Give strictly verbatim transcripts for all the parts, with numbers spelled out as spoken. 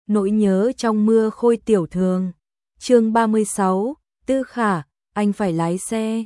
Nỗi nhớ trong mưa khôi tiểu thường. Chương ba mươi sáu, Tư Khả, anh phải lái xe.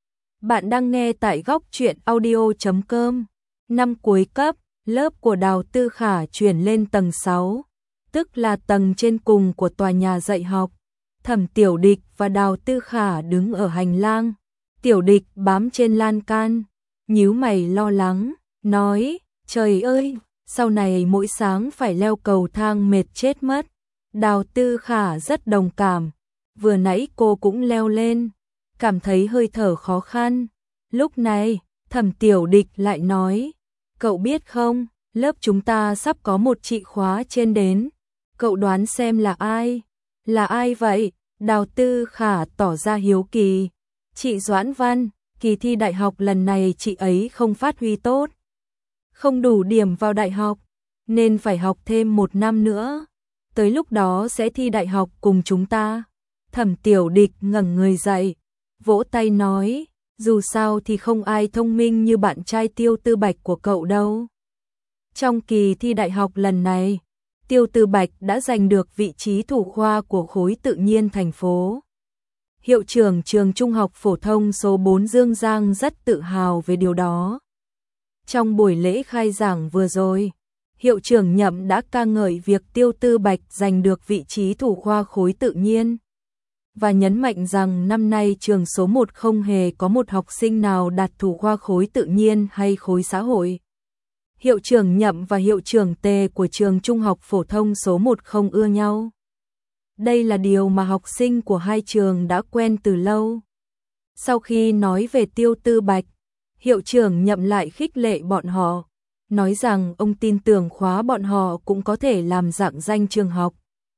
Bạn đang nghe tại góc truyện audio chấm com. Năm cuối cấp, lớp của Đào Tư Khả chuyển lên tầng sáu, tức là tầng trên cùng của tòa nhà dạy học. Thẩm Tiểu Địch và Đào Tư Khả đứng ở hành lang. Tiểu Địch bám trên lan can, nhíu mày lo lắng, nói, trời ơi, sau này mỗi sáng phải leo cầu thang mệt chết mất. Đào Tư Khả rất đồng cảm, vừa nãy cô cũng leo lên, cảm thấy hơi thở khó khăn. Lúc này, Thẩm Tiểu Địch lại nói, cậu biết không, lớp chúng ta sắp có một chị khóa trên đến, cậu đoán xem là ai? Là ai vậy? Đào Tư Khả tỏ ra hiếu kỳ. Chị Doãn Văn, kỳ thi đại học lần này chị ấy không phát huy tốt, không đủ điểm vào đại học, nên phải học thêm một năm nữa. Tới lúc đó sẽ thi đại học cùng chúng ta. Thẩm Tiểu Địch ngẩng người dậy, vỗ tay nói, dù sao thì không ai thông minh như bạn trai Tiêu Tư Bạch của cậu đâu. Trong kỳ thi đại học lần này, Tiêu Tư Bạch đã giành được vị trí thủ khoa của khối tự nhiên thành phố. Hiệu trưởng trường trung học phổ thông số bốn Dương Giang rất tự hào về điều đó. Trong buổi lễ khai giảng vừa rồi, hiệu trưởng Nhậm đã ca ngợi việc Tiêu Tư Bạch giành được vị trí thủ khoa khối tự nhiên và nhấn mạnh rằng năm nay trường số một không hề có một học sinh nào đạt thủ khoa khối tự nhiên hay khối xã hội. Hiệu trưởng Nhậm và hiệu trưởng Tề của trường trung học phổ thông số một không ưa nhau. Đây là điều mà học sinh của hai trường đã quen từ lâu. Sau khi nói về Tiêu Tư Bạch, hiệu trưởng Nhậm lại khích lệ bọn họ, nói rằng ông tin tưởng khóa bọn họ cũng có thể làm rạng danh trường học.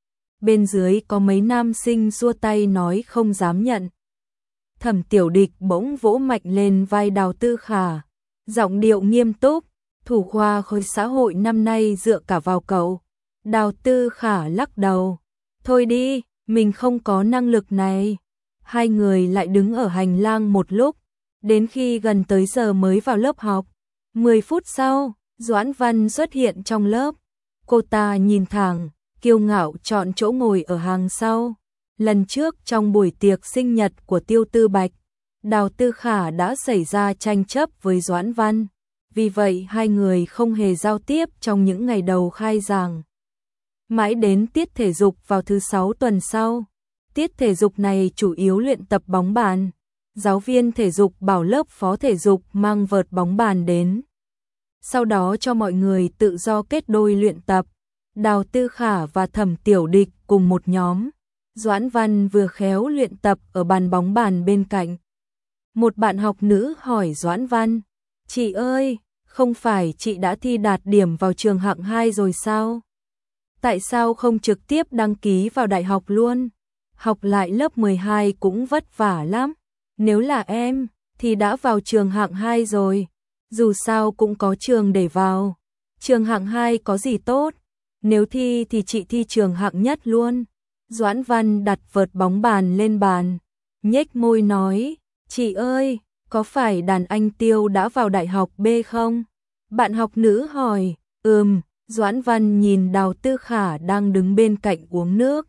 Bên dưới có mấy nam sinh xua tay nói không dám nhận. Thẩm Tiểu Địch bỗng vỗ mạnh lên vai Đào Tư Khả, giọng điệu nghiêm túc, thủ khoa khối xã hội năm nay dựa cả vào cậu. Đào Tư Khả lắc đầu, thôi đi, mình không có năng lực này. Hai người lại đứng ở hành lang một lúc, đến khi gần tới giờ mới vào lớp học. Mười phút sau, Doãn Văn xuất hiện trong lớp. Cô ta nhìn thẳng, kiêu ngạo chọn chỗ ngồi ở hàng sau. Lần trước trong buổi tiệc sinh nhật của Tiêu Tư Bạch, Đào Tư Khả đã xảy ra tranh chấp với Doãn Văn. Vì vậy hai người không hề giao tiếp trong những ngày đầu khai giảng. Mãi đến tiết thể dục vào thứ sáu tuần sau. Tiết thể dục này chủ yếu luyện tập bóng bàn. Giáo viên thể dục bảo lớp phó thể dục mang vợt bóng bàn đến. Sau đó cho mọi người tự do kết đôi luyện tập. Đào Tư Khả và Thẩm Tiểu Địch cùng một nhóm. Doãn Văn vừa khéo luyện tập ở bàn bóng bàn bên cạnh. Một bạn học nữ hỏi Doãn Văn, chị ơi, không phải chị đã thi đạt điểm vào trường hạng hai rồi sao? Tại sao không trực tiếp đăng ký vào đại học luôn? Học lại lớp mười hai cũng vất vả lắm. Nếu là em, thì đã vào trường hạng hai rồi. Dù sao cũng có trường để vào. Trường hạng hai có gì tốt? Nếu thi thì chị thi trường hạng nhất luôn. Doãn Văn đặt vợt bóng bàn lên bàn, nhếch môi nói, chị ơi, có phải đàn anh Tiêu đã vào đại học B không? Bạn học nữ hỏi, ừm. Doãn Văn nhìn Đào Tư Khả đang đứng bên cạnh uống nước.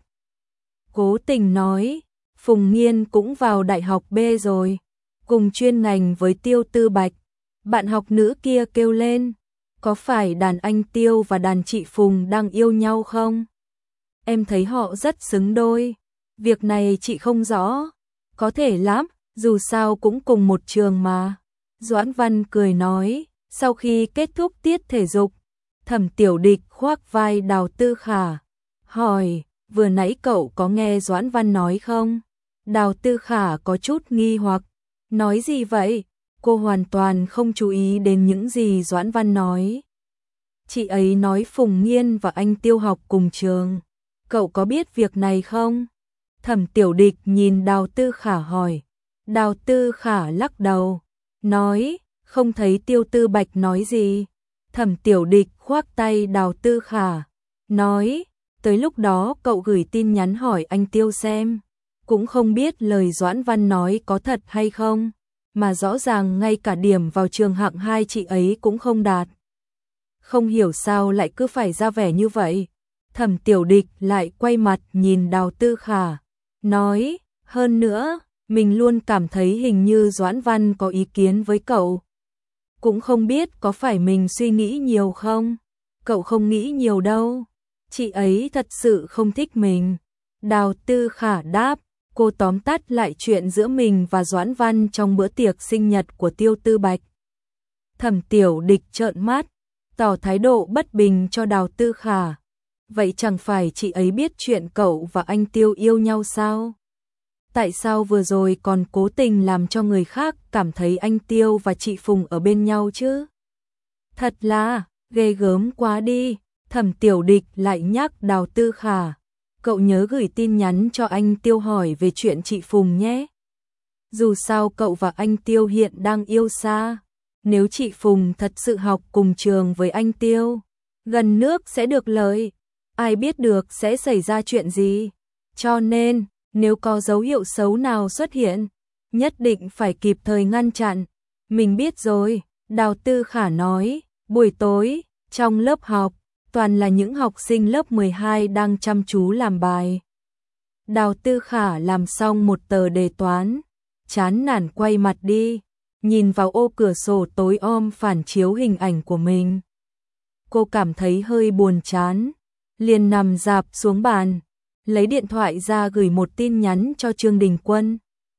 Cố tình nói, Phùng Nghiên cũng vào đại học B rồi, cùng chuyên ngành với Tiêu Tư Bạch. Bạn học nữ kia kêu lên, có phải đàn anh Tiêu và đàn chị Phùng đang yêu nhau không? Em thấy họ rất xứng đôi. Việc này chị không rõ. Có thể lắm, dù sao cũng cùng một trường mà. Doãn Văn cười nói, sau khi kết thúc tiết thể dục, Thẩm Tiểu Địch khoác vai Đào Tư Khả, hỏi, vừa nãy cậu có nghe Doãn Văn nói không? Đào Tư Khả có chút nghi hoặc, nói gì vậy? Cô hoàn toàn không chú ý đến những gì Doãn Văn nói. Chị ấy nói Phùng Nghiên và anh Tiêu học cùng trường. Cậu có biết việc này không? Thẩm Tiểu Địch nhìn Đào Tư Khả hỏi. Đào Tư Khả lắc đầu, nói, không thấy Tiêu Tư Bạch nói gì. Thẩm Tiểu Địch khoác tay Đào Tư Khả, nói, tới lúc đó cậu gửi tin nhắn hỏi anh Tiêu xem. Cũng không biết lời Doãn Văn nói có thật hay không, mà rõ ràng ngay cả điểm vào trường hạng hai chị ấy cũng không đạt. Không hiểu sao lại cứ phải ra vẻ như vậy. Thẩm Tiểu Địch lại quay mặt nhìn Đào Tư Khả, nói, hơn nữa, mình luôn cảm thấy hình như Doãn Văn có ý kiến với cậu. Cũng không biết có phải mình suy nghĩ nhiều không? Cậu không nghĩ nhiều đâu. Chị ấy thật sự không thích mình. Đào Tư Khả đáp, cô tóm tắt lại chuyện giữa mình và Doãn Văn trong bữa tiệc sinh nhật của Tiêu Tư Bạch. Thẩm Tiểu Địch trợn mắt, tỏ thái độ bất bình cho Đào Tư Khả. Vậy chẳng phải chị ấy biết chuyện cậu và anh Tiêu yêu nhau sao? Tại sao vừa rồi còn cố tình làm cho người khác cảm thấy anh Tiêu và chị Phùng ở bên nhau chứ? Thật là, ghê gớm quá đi. Thẩm Tiểu Địch lại nhắc Đào Tư Khả, cậu nhớ gửi tin nhắn cho anh Tiêu hỏi về chuyện chị Phùng nhé. Dù sao cậu và anh Tiêu hiện đang yêu xa. Nếu chị Phùng thật sự học cùng trường với anh Tiêu, gần nước sẽ được lợi. Ai biết được sẽ xảy ra chuyện gì. Cho nên, nếu có dấu hiệu xấu nào xuất hiện, nhất định phải kịp thời ngăn chặn. Mình biết rồi, Đào Tư Khả nói, buổi tối, trong lớp học, toàn là những học sinh lớp mười hai đang chăm chú làm bài. Đào Tư Khả làm xong một tờ đề toán, chán nản quay mặt đi, nhìn vào ô cửa sổ tối om phản chiếu hình ảnh của mình. Cô cảm thấy hơi buồn chán, liền nằm rạp xuống bàn, lấy điện thoại ra gửi một tin nhắn cho Trương Đình Quân.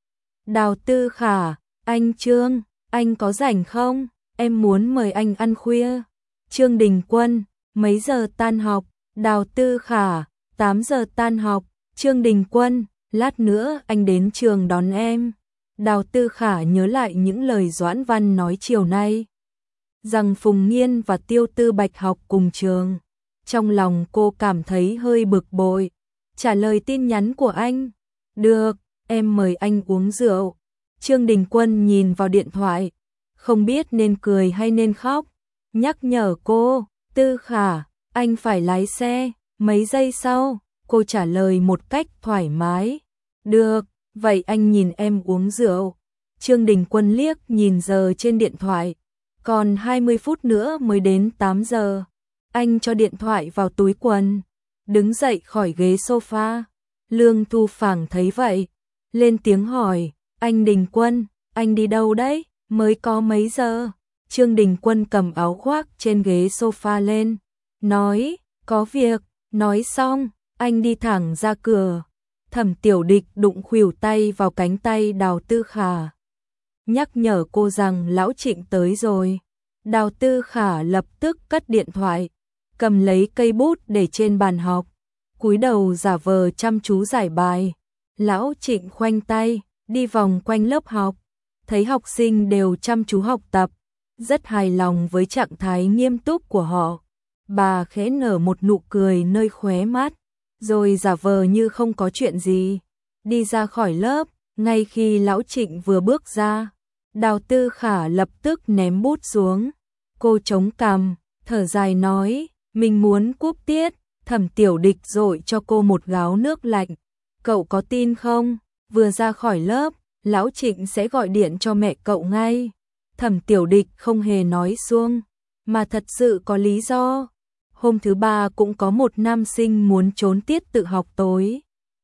Đào Tư Khả, anh Trương, anh có rảnh không? Em muốn mời anh ăn khuya. Trương Đình Quân, mấy giờ tan học? Đào Tư Khả, tám giờ tan học. Trương Đình Quân, lát nữa anh đến trường đón em. Đào Tư Khả nhớ lại những lời Doãn Văn nói chiều nay, rằng Phùng Nghiên và Tiêu Tư Bạch học cùng trường. Trong lòng cô cảm thấy hơi bực bội, trả lời tin nhắn của anh. Được, em mời anh uống rượu. Trương Đình Quân nhìn vào điện thoại, không biết nên cười hay nên khóc, nhắc nhở cô, Tư Khả, anh phải lái xe. Mấy giây sau, cô trả lời một cách thoải mái. Được, vậy anh nhìn em uống rượu. Trương Đình Quân liếc nhìn giờ trên điện thoại, còn hai mươi phút nữa mới đến tám giờ. Anh cho điện thoại vào túi quần, đứng dậy khỏi ghế sofa. Lương Thu Phàng thấy vậy, lên tiếng hỏi, anh Đình Quân, anh đi đâu đấy, mới có mấy giờ? Trương Đình Quân cầm áo khoác trên ghế sofa lên, nói, có việc. Nói xong, anh đi thẳng ra cửa. Thẩm Tiểu Địch đụng khuỷu tay vào cánh tay Đào Tư Khả, nhắc nhở cô rằng lão Trịnh tới rồi. Đào Tư Khả lập tức cất điện thoại, cầm lấy cây bút để trên bàn học, cúi đầu giả vờ chăm chú giải bài. Lão Trịnh khoanh tay, đi vòng quanh lớp học, thấy học sinh đều chăm chú học tập, rất hài lòng với trạng thái nghiêm túc của họ. Bà khẽ nở một nụ cười nơi khóe mắt, rồi giả vờ như không có chuyện gì, đi ra khỏi lớp. Ngay khi lão Trịnh vừa bước ra, Đào Tư Khả lập tức ném bút xuống. Cô chống cằm, thở dài nói, mình muốn cúp tiết. Thẩm Tiểu Địch dội cho cô một gáo nước lạnh. Cậu có tin không? Vừa ra khỏi lớp, lão Trịnh sẽ gọi điện cho mẹ cậu ngay. Thẩm Tiểu Địch không hề nói suông, mà thật sự có lý do. Hôm thứ ba cũng có một nam sinh muốn trốn tiết tự học tối.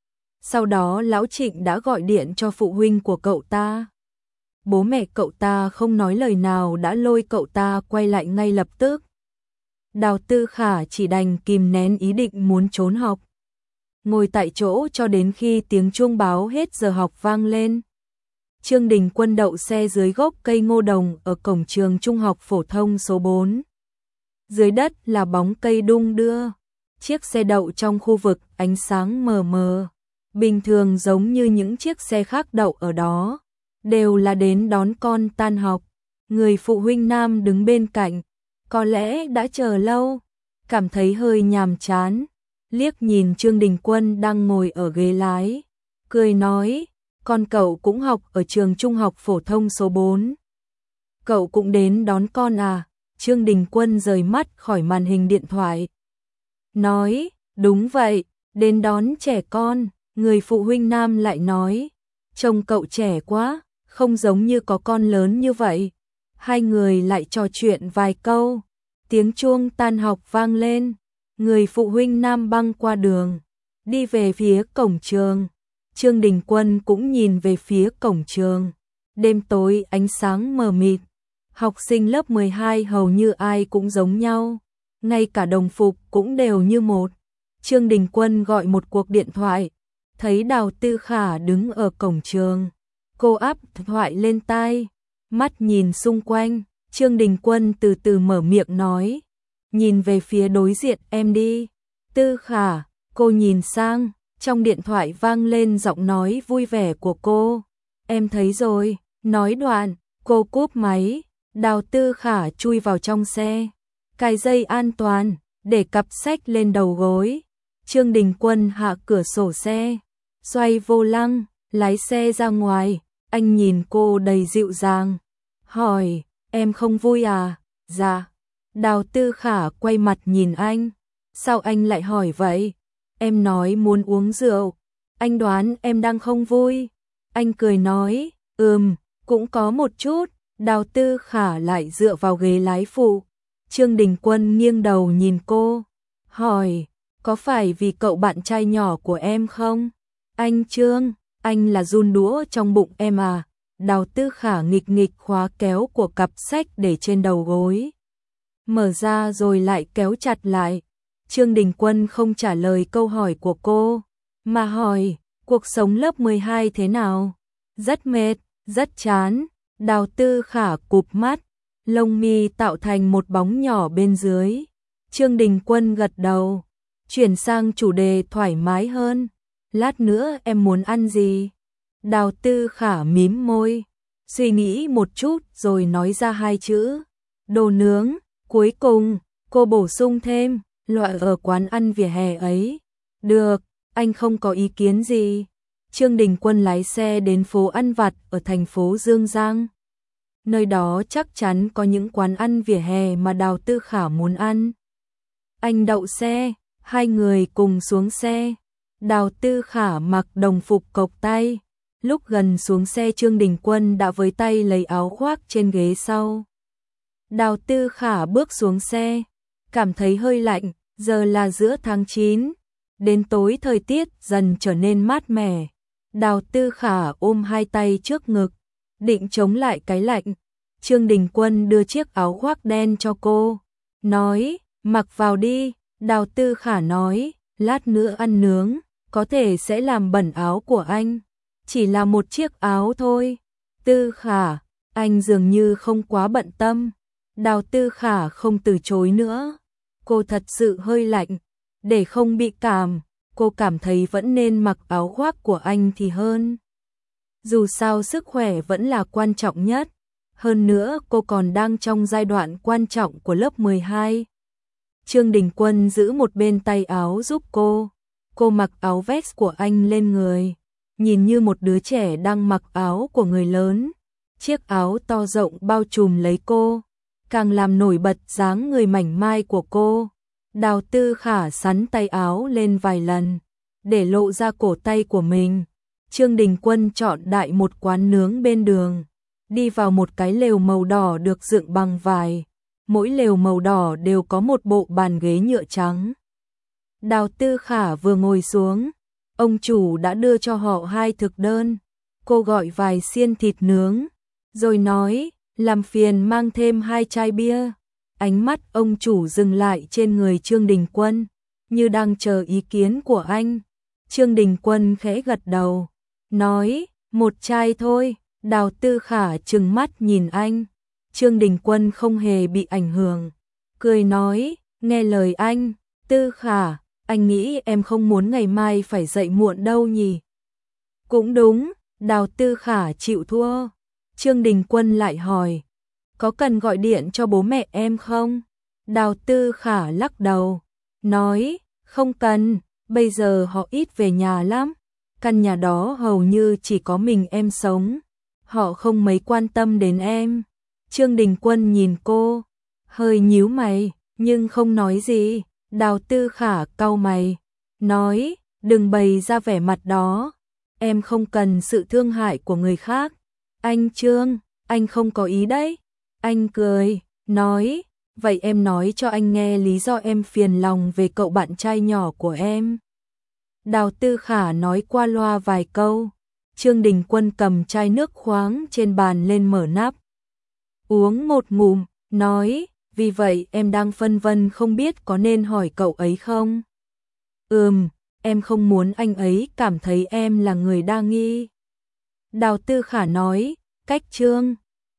Sau đó lão Trịnh đã gọi điện cho phụ huynh của cậu ta. Bố mẹ cậu ta không nói lời nào đã lôi cậu ta quay lại ngay lập tức. Đào Tư Khả chỉ đành kìm nén ý định muốn trốn học, ngồi tại chỗ cho đến khi tiếng chuông báo hết giờ học vang lên. Trương Đình Quân đậu xe dưới gốc cây ngô đồng ở cổng trường trung học phổ thông số bốn. Dưới đất là bóng cây đung đưa. Chiếc xe đậu trong khu vực ánh sáng mờ mờ, bình thường giống như những chiếc xe khác đậu ở đó, đều là đến đón con tan học. Người phụ huynh nam đứng bên cạnh, có lẽ đã chờ lâu, cảm thấy hơi nhàm chán, liếc nhìn Trương Đình Quân đang ngồi ở ghế lái, cười nói, con cậu cũng học ở trường trung học phổ thông số bốn. Cậu cũng đến đón con à? Trương Đình Quân rời mắt khỏi màn hình điện thoại, nói, đúng vậy, đến đón trẻ con. Người phụ huynh nam lại nói, trông cậu trẻ quá, không giống như có con lớn như vậy. Hai người lại trò chuyện vài câu, tiếng chuông tan học vang lên. người phụ huynh Nam băng qua đường, đi về phía cổng trường. Trương Đình Quân cũng nhìn về phía cổng trường. Đêm tối ánh sáng mờ mịt, học sinh lớp mười hai hầu như ai cũng giống nhau, ngay cả đồng phục cũng đều như một. Trương Đình Quân gọi một cuộc điện thoại, thấy Đào Tư Khả đứng ở cổng trường. Cô áp thoại lên tai, mắt nhìn xung quanh. Trương Đình Quân từ từ mở miệng nói, nhìn về phía đối diện em đi. Tư Khả, cô nhìn sang, trong điện thoại vang lên giọng nói vui vẻ của cô. Em thấy rồi, nói đoạn, cô cúp máy. Đào Tư Khả chui vào trong xe, cài dây an toàn, để cặp sách lên đầu gối. Trương Đình Quân hạ cửa sổ xe, xoay vô lăng, lái xe ra ngoài. Anh nhìn cô đầy dịu dàng, hỏi, em không vui à? Dạ. Đào Tư Khả quay mặt nhìn anh, sao anh lại hỏi vậy? Em nói muốn uống rượu, anh đoán em đang không vui. Anh cười nói, ừm, cũng có một chút. Đào Tư Khả lại dựa vào ghế lái phụ. Trương Đình Quân nghiêng đầu nhìn cô, hỏi, có phải vì cậu bạn trai nhỏ của em không? Anh Trương, anh là giun đũa trong bụng em à? Đào Tư Khả nghịch nghịch khóa kéo của cặp sách để trên đầu gối, mở ra rồi lại kéo chặt lại. Trương Đình Quân không trả lời câu hỏi của cô, mà hỏi, cuộc sống lớp mười hai thế nào? Rất mệt, rất chán. Đào Tư Khả cụp mắt, lông mi tạo thành một bóng nhỏ bên dưới. Trương Đình Quân gật đầu, chuyển sang chủ đề thoải mái hơn. Lát nữa em muốn ăn gì? Đào Tư Khả mím môi, suy nghĩ một chút rồi nói ra hai chữ, đồ nướng. Cuối cùng, cô bổ sung thêm, loại ở quán ăn vỉa hè ấy. Được, anh không có ý kiến gì. Trương Đình Quân lái xe đến phố ăn vặt ở thành phố Dương Giang. Nơi đó chắc chắn có những quán ăn vỉa hè mà Đào Tư Khả muốn ăn. Anh đậu xe, hai người cùng xuống xe. Đào Tư Khả mặc đồng phục cộc tay. Lúc gần xuống xe Trương Đình Quân đã với tay lấy áo khoác trên ghế sau. Đào Tư Khả bước xuống xe, cảm thấy hơi lạnh, giờ là giữa tháng chín. Đến tối thời tiết dần trở nên mát mẻ. Đào Tư Khả ôm hai tay trước ngực, định chống lại cái lạnh. Trương Đình Quân đưa chiếc áo khoác đen cho cô, nói, mặc vào đi. Đào Tư Khả nói, lát nữa ăn nướng, có thể sẽ làm bẩn áo của anh. Chỉ là một chiếc áo thôi. Tư Khả, anh dường như không quá bận tâm. Đào Tư Khả không từ chối nữa. Cô thật sự hơi lạnh, để không bị cảm, cô cảm thấy vẫn nên mặc áo khoác của anh thì hơn. Dù sao sức khỏe vẫn là quan trọng nhất. Hơn nữa cô còn đang trong giai đoạn quan trọng của lớp mười hai. Trương Đình Quân giữ một bên tay áo giúp cô. Cô mặc áo vest của anh lên người, nhìn như một đứa trẻ đang mặc áo của người lớn. Chiếc áo to rộng bao trùm lấy cô, càng làm nổi bật dáng người mảnh mai của cô. Đào Tư Khả xắn tay áo lên vài lần, để lộ ra cổ tay của mình. Trương Đình Quân chọn đại một quán nướng bên đường, đi vào một cái lều màu đỏ được dựng bằng vải. Mỗi lều màu đỏ đều có một bộ bàn ghế nhựa trắng. Đào Tư Khả vừa ngồi xuống, ông chủ đã đưa cho họ hai thực đơn. Cô gọi vài xiên thịt nướng, rồi nói, làm phiền mang thêm hai chai bia. Ánh mắt ông chủ dừng lại trên người Trương Đình Quân, như đang chờ ý kiến của anh. Trương Đình Quân khẽ gật đầu, nói, một chai thôi. Đào Tư Khả trừng mắt nhìn anh. Trương Đình Quân không hề bị ảnh hưởng, cười nói, nghe lời anh. Tư Khả, anh nghĩ em không muốn ngày mai phải dậy muộn đâu nhỉ? Cũng đúng. Đào Tư Khả chịu thua. Trương Đình Quân lại hỏi, có cần gọi điện cho bố mẹ em không? Đào Tư Khả lắc đầu, nói, không cần, bây giờ họ ít về nhà lắm. Căn nhà đó hầu như chỉ có mình em sống, họ không mấy quan tâm đến em. Trương Đình Quân nhìn cô, hơi nhíu mày, nhưng không nói gì. Đào Tư Khả cau mày, nói, đừng bày ra vẻ mặt đó, em không cần sự thương hại của người khác. Anh Trương, anh không có ý đấy. Anh cười, nói, vậy em nói cho anh nghe lý do em phiền lòng về cậu bạn trai nhỏ của em. Đào Tư Khả nói qua loa vài câu. Trương Đình Quân cầm chai nước khoáng trên bàn lên mở nắp. Uống một ngụm, nói, vì vậy em đang phân vân không biết có nên hỏi cậu ấy không? Ừm, em không muốn anh ấy cảm thấy em là người đa nghi. Đào Tư Khả nói, cách Trương